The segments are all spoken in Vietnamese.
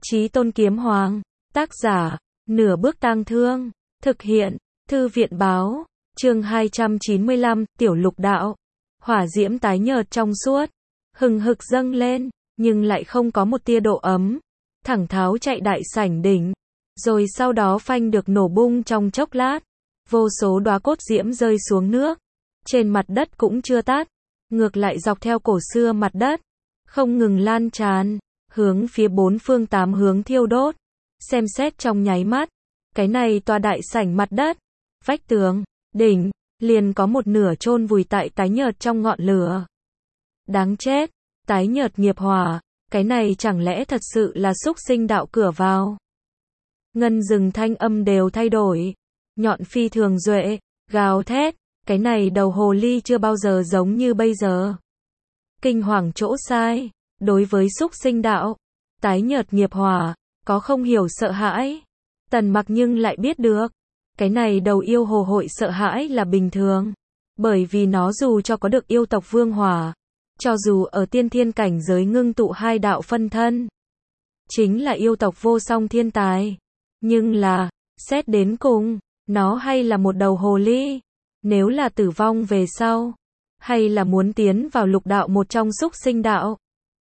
Chí Tôn Kiếm Hoàng. Tác giả, Nửa Bước Tang Thương. Thực hiện, Thư viện báo. Chương 295, Tiểu Lục Đạo. Hỏa diễm tái nhợt trong suốt, hừng hực dâng lên, nhưng lại không có một tia độ ấm. Thẳng tháo chạy đại sảnh đỉnh, rồi sau đó phanh được nổ bung trong chốc lát. Vô số đóa cốt diễm rơi xuống nước. Trên mặt đất cũng chưa tắt, ngược lại dọc theo cổ xưa mặt đất, không ngừng lan tràn, hướng phía bốn phương tám hướng thiêu đốt. Xem xét trong nháy mắt, cái này tòa đại sảnh mặt đất, vách tường, đỉnh, liền có một nửa chôn vùi tại tái nhợt trong ngọn lửa. Đáng chết, tái nhợt nghiệp hỏa, cái này chẳng lẽ thật sự là súc sinh đạo cửa vào? Ngân rừng thanh âm đều thay đổi, nhọn phi thường duệ, gào thét, cái này đầu hồ ly chưa bao giờ giống như bây giờ. Kinh hoàng chỗ sai, đối với súc sinh đạo, tái nhợt nghiệp hỏa, có không hiểu sợ hãi. Tần Mặc nhưng lại biết được, cái này đầu yêu hồ hội sợ hãi là bình thường, bởi vì nó dù cho có được yêu tộc vương hỏa, cho dù ở tiên thiên cảnh giới ngưng tụ hai đạo phân thân, chính là yêu tộc vô song thiên tài, nhưng là, xét đến cùng, nó hay là một đầu hồ ly. Nếu là tử vong về sau, hay là muốn tiến vào lục đạo một trong súc sinh đạo.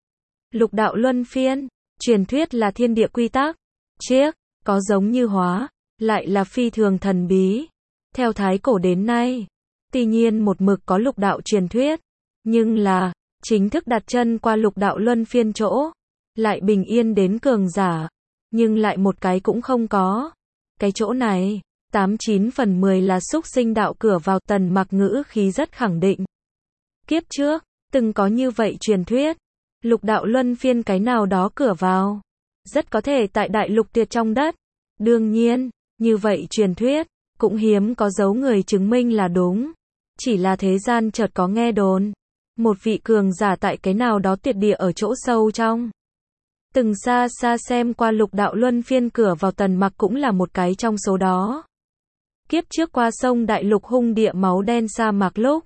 Lục đạo luân phiên, truyền thuyết là thiên địa quy tắc, chiếc, có giống như hóa, lại là phi thường thần bí. Theo thái cổ đến nay, tuy nhiên một mực có lục đạo truyền thuyết, nhưng là, chính thức đặt chân qua lục đạo luân phiên chỗ, lại bình yên đến cường giả, nhưng lại một cái cũng không có. Cái chỗ này, 89 phần 10 là súc sinh đạo cửa vào. Tần Mặc ngữ khí rất khẳng định. Kiếp trước, từng có như vậy truyền thuyết, lục đạo luân phiên cái nào đó cửa vào, rất có thể tại đại lục tuyệt trong đất. Đương nhiên, như vậy truyền thuyết, cũng hiếm có dấu người chứng minh là đúng. Chỉ là thế gian chợt có nghe đồn, một vị cường giả tại cái nào đó tuyệt địa ở chỗ sâu trong, từng xa xa xem qua lục đạo luân phiên cửa vào. Tần Mặc cũng là một cái trong số đó. Kiếp trước qua sông đại lục hung địa máu đen sa mạc lúc,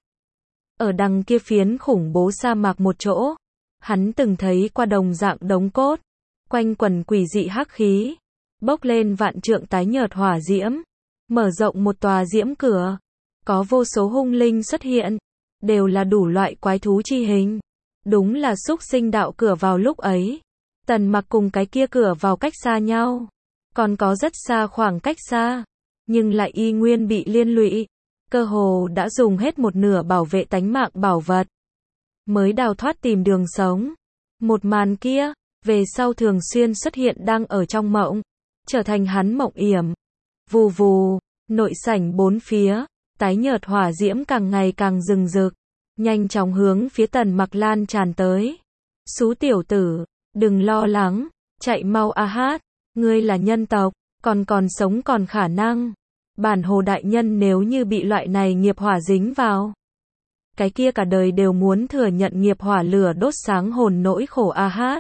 ở đằng kia phiến khủng bố sa mạc một chỗ, hắn từng thấy qua đồng dạng đống cốt, quanh quần quỷ dị hắc khí, bốc lên vạn trượng tái nhợt hỏa diễm, mở rộng một tòa diễm cửa, có vô số hung linh xuất hiện, đều là đủ loại quái thú chi hình. Đúng là súc sinh đạo cửa vào. Lúc ấy, Tần Mặc cùng cái kia cửa vào cách xa nhau, còn có rất xa khoảng cách xa, nhưng lại y nguyên bị liên lụy, cơ hồ đã dùng hết một nửa bảo vệ tánh mạng bảo vật, mới đào thoát tìm đường sống. Một màn kia, về sau thường xuyên xuất hiện đang ở trong mộng, trở thành hắn mộng yểm. Vù vù, nội sảnh bốn phía, tái nhợt hỏa diễm càng ngày càng rừng rực, nhanh chóng hướng phía Tần Mặc lan tràn tới. Xú tiểu tử, đừng lo lắng, chạy mau a hát, ngươi là nhân tộc, còn sống còn khả năng. Bản hồ đại nhân nếu như bị loại này nghiệp hỏa dính vào, cái kia cả đời đều muốn thừa nhận nghiệp hỏa lửa đốt sáng hồn nỗi khổ a hát.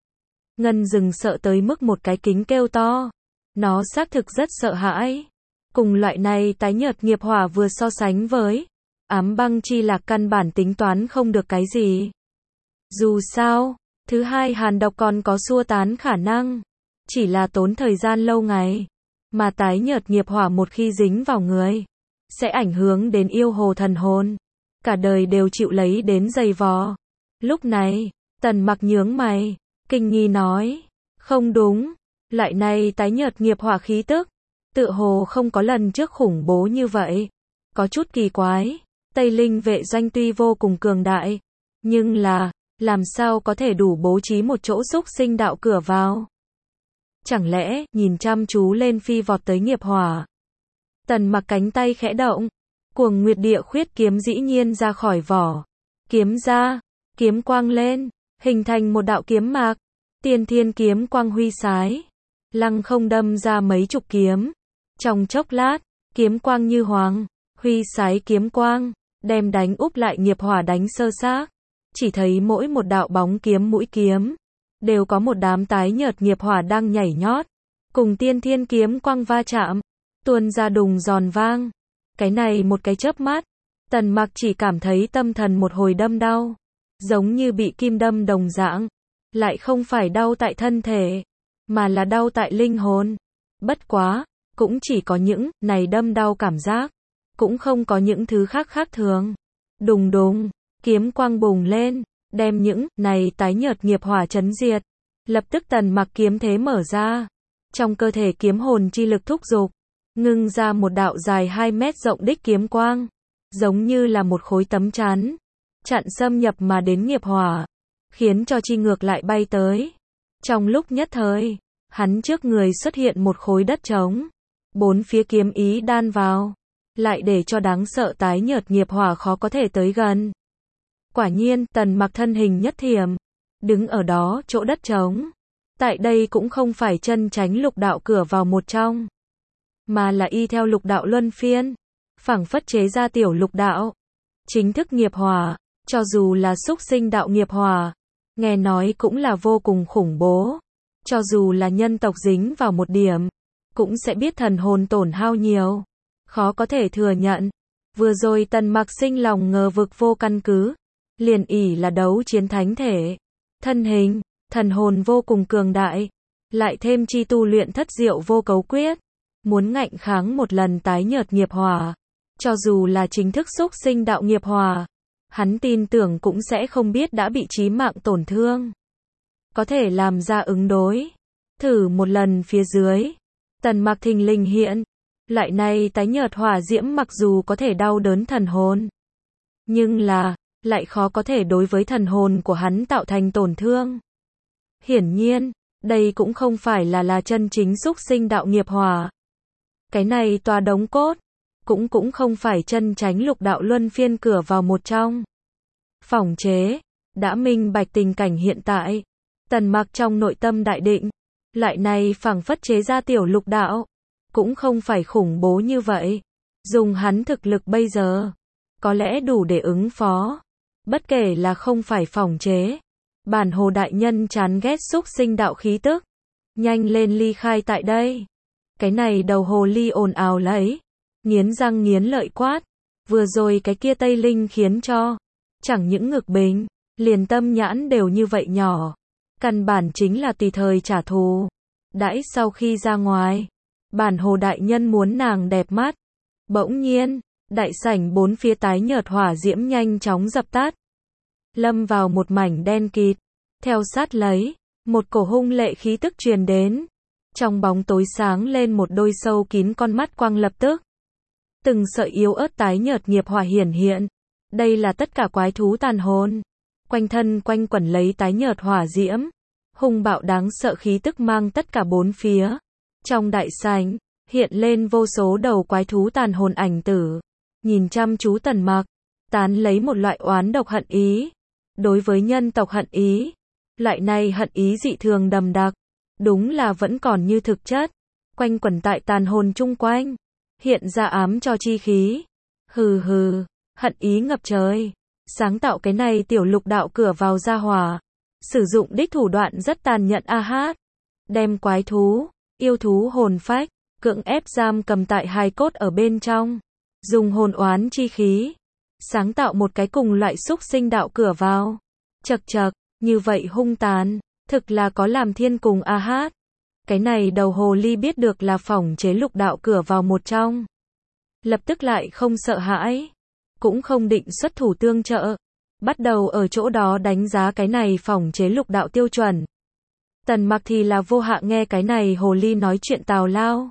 Ngân rừng sợ tới mức một cái kính kêu to. Nó xác thực rất sợ hãi. Cùng loại này tái nhợt nghiệp hỏa vừa so sánh với ám băng chi lạc căn bản tính toán không được cái gì. Dù sao, thứ hai hàn độc còn có xua tán khả năng, chỉ là tốn thời gian lâu ngày. Mà tái nhợt nghiệp hỏa một khi dính vào người, sẽ ảnh hưởng đến yêu hồ thần hồn, cả đời đều chịu lấy đến dày vò. Lúc này, Tần Mặc nhướng mày, kinh nghi nói, không đúng, loại này tái nhợt nghiệp hỏa khí tức, tựa hồ không có lần trước khủng bố như vậy, có chút kỳ quái. Tây Linh vệ doanh tuy vô cùng cường đại, nhưng là, làm sao có thể đủ bố trí một chỗ súc sinh đạo cửa vào? Chẳng lẽ, nhìn chăm chú lên phi vọt tới nghiệp hỏa. Tần Mặc cánh tay khẽ động, Cuồng Nguyệt Địa Khuyết kiếm dĩ nhiên ra khỏi vỏ. Kiếm ra, kiếm quang lên, hình thành một đạo kiếm mạc, tiên thiên kiếm quang huy sái, lăng không đâm ra mấy chục kiếm. Trong chốc lát, kiếm quang như hoàng, huy sái kiếm quang, đem đánh úp lại nghiệp hỏa đánh sơ xác. Chỉ thấy mỗi một đạo bóng kiếm mũi kiếm, đều có một đám tái nhợt nghiệp hỏa đang nhảy nhót, cùng tiên thiên kiếm quang va chạm, tuôn ra đùng giòn vang. Cái này một cái chớp mắt, Tần Mặc chỉ cảm thấy tâm thần một hồi đâm đau, giống như bị kim đâm đồng dạng, lại không phải đau tại thân thể, mà là đau tại linh hồn. Bất quá, cũng chỉ có những này đâm đau cảm giác, cũng không có những thứ khác khác thường. Đùng đùng, kiếm quang bùng lên, đem những này tái nhợt nghiệp hỏa chấn diệt. Lập tức Tần Mặc kiếm thế mở ra, trong cơ thể kiếm hồn chi lực thúc dục, ngưng ra một đạo dài 2 mét rộng đích kiếm quang, giống như là một khối tấm chắn, chặn xâm nhập mà đến nghiệp hỏa, khiến cho chi ngược lại bay tới. Trong lúc nhất thời, hắn trước người xuất hiện một khối đất trống, bốn phía kiếm ý đan vào, lại để cho đáng sợ tái nhợt nghiệp hỏa khó có thể tới gần. Quả nhiên, Tần Mặc thân hình nhất thiểm, đứng ở đó chỗ đất trống. Tại đây cũng không phải chân chánh lục đạo cửa vào một trong, mà là y theo lục đạo luân phiên, phảng phất chế ra tiểu lục đạo. Chính thức nghiệp hỏa, cho dù là súc sinh đạo nghiệp hỏa, nghe nói cũng là vô cùng khủng bố. Cho dù là nhân tộc dính vào một điểm, cũng sẽ biết thần hồn tổn hao nhiều, khó có thể thừa nhận. Vừa rồi Tần Mặc sinh lòng ngờ vực vô căn cứ, liền ỷ là đấu chiến thánh thể, thân hình, thần hồn vô cùng cường đại, lại thêm chi tu luyện thất diệu vô cấu quyết, muốn ngạnh kháng một lần tái nhợt nghiệp hỏa, cho dù là chính thức xúc sinh đạo nghiệp hỏa, hắn tin tưởng cũng sẽ không biết đã bị chí mạng tổn thương. Có thể làm ra ứng đối. Thử một lần phía dưới, Tần Mặc thình lình hiện, lại này tái nhợt hỏa diễm mặc dù có thể đau đớn thần hồn, nhưng là, lại khó có thể đối với thần hồn của hắn tạo thành tổn thương. Hiển nhiên, đây cũng không phải là chân chính xúc sinh đạo nghiệp hỏa. Cái này tòa đống cốt, cũng không phải chân chánh lục đạo luân phiên cửa vào một trong. Phỏng chế, đã minh bạch tình cảnh hiện tại. Tần Mặc trong nội tâm đại định, lại này phảng phất chế ra tiểu lục đạo, cũng không phải khủng bố như vậy. Dùng hắn thực lực bây giờ, có lẽ đủ để ứng phó. Bất kể là không phải phỏng chế, bản hồ đại nhân chán ghét xúc sinh đạo khí tức. Nhanh lên ly khai tại đây. Cái này đầu hồ ly ồn ào lấy, nghiến răng nghiến lợi quát. Vừa rồi cái kia Tây Linh khiến cho, chẳng những ngực bình, liền tâm nhãn đều như vậy nhỏ. Căn bản chính là tùy thời trả thù. Đãi sau khi ra ngoài, bản hồ đại nhân muốn nàng đẹp mắt. Bỗng nhiên, đại sảnh bốn phía tái nhợt hỏa diễm nhanh chóng dập tắt, lâm vào một mảnh đen kịt. Theo sát lấy, một cổ hung lệ khí tức truyền đến. Trong bóng tối sáng lên một đôi sâu kín con mắt quang lập tức. Từng sợi yếu ớt tái nhợt nghiệp hỏa hiển hiện. Đây là tất cả quái thú tàn hồn. Quanh thân quanh quẩn lấy tái nhợt hỏa diễm. Hung bạo đáng sợ khí tức mang tất cả bốn phía. Trong đại sảnh, hiện lên vô số đầu quái thú tàn hồn ảnh tử. Nhìn chăm chú Tần Mặc, tán lấy một loại oán độc hận ý. Đối với nhân tộc hận ý, loại này hận ý dị thường đậm đặc, đúng là vẫn còn như thực chất, quanh quẩn tại tàn hồn chung quanh, hiện ra ám cho chi khí. Hừ hừ, hận ý ngập trời, sáng tạo cái này tiểu lục đạo cửa vào gia hỏa, sử dụng đích thủ đoạn rất tàn nhẫn a hát, đem quái thú, yêu thú hồn phách, cưỡng ép giam cầm tại hài cốt ở bên trong, dùng hồn oán chi khí, sáng tạo một cái cùng loại xúc sinh đạo cửa vào. Chậc chậc, như vậy hung tàn, thực là có làm thiên cùng a hát. Cái này đầu hồ ly biết được là phỏng chế lục đạo cửa vào một trong. Lập tức lại không sợ hãi, cũng không định xuất thủ tương trợ. Bắt đầu ở chỗ đó đánh giá cái này phỏng chế lục đạo tiêu chuẩn. Tần Mặc thì là vô hạ nghe cái này hồ ly nói chuyện tào lao.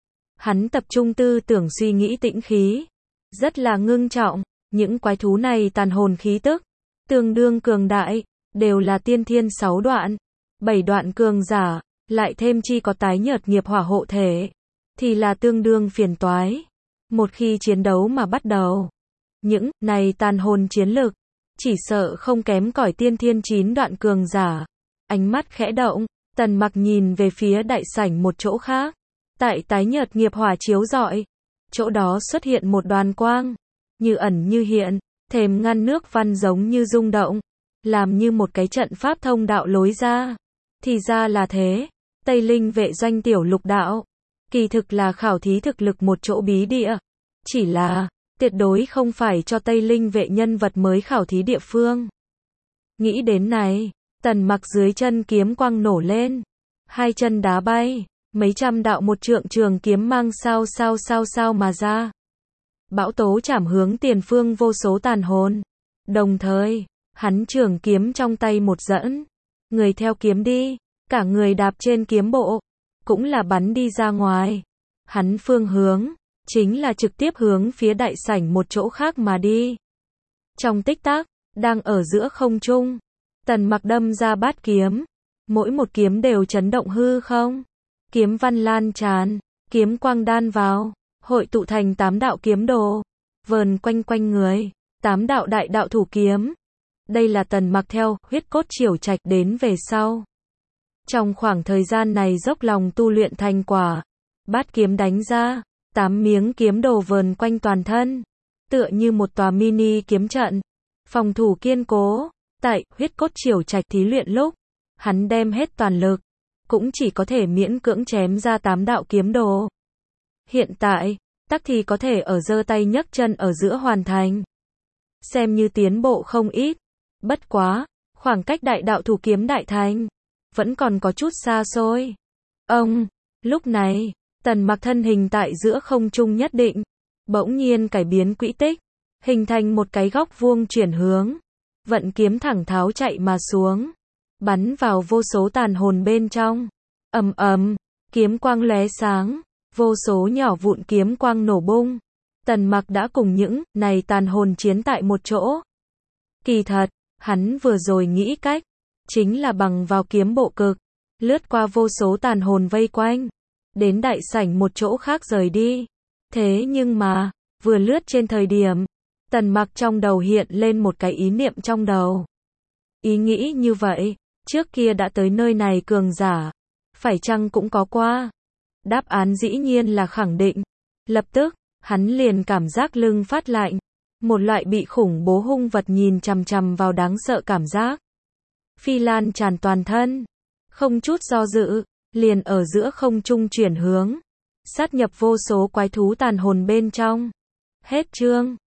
Hắn tập trung tư tưởng suy nghĩ tĩnh khí, rất là ngưng trọng. Những quái thú này tàn hồn khí tức, tương đương cường đại, đều là tiên thiên 6 đoạn, 7 đoạn cường giả, lại thêm chi có tái nhợt nghiệp hỏa hộ thể, thì là tương đương phiền toái. Một khi chiến đấu mà bắt đầu, những này tàn hồn chiến lực, chỉ sợ không kém cỏi tiên thiên 9 đoạn cường giả. Ánh mắt khẽ động, Tần Mặc nhìn về phía đại sảnh một chỗ khác, tại tái nhợt nghiệp hỏa chiếu rọi, chỗ đó xuất hiện một đoàn quang, như ẩn như hiện, thềm ngăn nước văn giống như rung động, làm như một cái trận pháp thông đạo lối ra. Thì ra là thế, Tây Linh vệ doanh tiểu lục đạo, kỳ thực là khảo thí thực lực một chỗ bí địa, chỉ là, tuyệt đối không phải cho Tây Linh vệ nhân vật mới khảo thí địa phương. Nghĩ đến này, Tần Mặc dưới chân kiếm quang nổ lên, hai chân đá bay, mấy trăm đạo một trượng trường kiếm mang sao mà ra. Bão tố chảm hướng tiền phương vô số tàn hồn. Đồng thời, hắn trường kiếm trong tay một dẫn, người theo kiếm đi, cả người đạp trên kiếm bộ, cũng là bắn đi ra ngoài. Hắn phương hướng, chính là trực tiếp hướng phía đại sảnh một chỗ khác mà đi. Trong tích tắc, đang ở giữa không trung, Tần Mặc đâm ra bát kiếm, mỗi một kiếm đều chấn động hư không. Kiếm văn lan tràn, kiếm quang đan vào, hội tụ thành 8 đạo kiếm đồ, vờn quanh quanh người, 8 đạo đại đạo thủ kiếm. Đây là Tần Mặc theo huyết cốt triểu trạch đến về sau. Trong khoảng thời gian này dốc lòng tu luyện thành quả, bát kiếm đánh ra, 8 miếng kiếm đồ vờn quanh toàn thân, tựa như một tòa mini kiếm trận, phòng thủ kiên cố. Tại huyết cốt triểu trạch thí luyện lúc, hắn đem hết toàn lực, cũng chỉ có thể miễn cưỡng chém ra 8 đạo kiếm đồ. Hiện tại, tắc thì có thể ở giơ tay nhấc chân ở giữa hoàn thành. Xem như tiến bộ không ít. Bất quá, khoảng cách đại đạo thủ kiếm đại thành, vẫn còn có chút xa xôi. Lúc này, Tần Mặc thân hình tại giữa không trung nhất định, bỗng nhiên cải biến quỹ tích, hình thành một cái góc vuông chuyển hướng, vận kiếm thẳng tháo chạy mà xuống, bắn vào vô số tàn hồn bên trong. Ầm ầm, kiếm quang lóe sáng, vô số nhỏ vụn kiếm quang nổ bung. Tần Mặc đã cùng những này tàn hồn chiến tại một chỗ. Kỳ thật, hắn vừa rồi nghĩ cách, chính là bằng vào kiếm bộ cực, lướt qua vô số tàn hồn vây quanh, đến đại sảnh một chỗ khác rời đi. Thế nhưng mà, vừa lướt trên thời điểm, Tần Mặc trong đầu hiện lên một cái ý niệm trong đầu. Ý nghĩ như vậy, trước kia đã tới nơi này cường giả, phải chăng cũng có qua? Đáp án dĩ nhiên là khẳng định. Lập tức, hắn liền cảm giác lưng phát lạnh, một loại bị khủng bố hung vật nhìn chằm chằm vào đáng sợ cảm giác. Phi lan tràn toàn thân, không chút do dự, liền ở giữa không trung chuyển hướng, sát nhập vô số quái thú tàn hồn bên trong. Hết chương.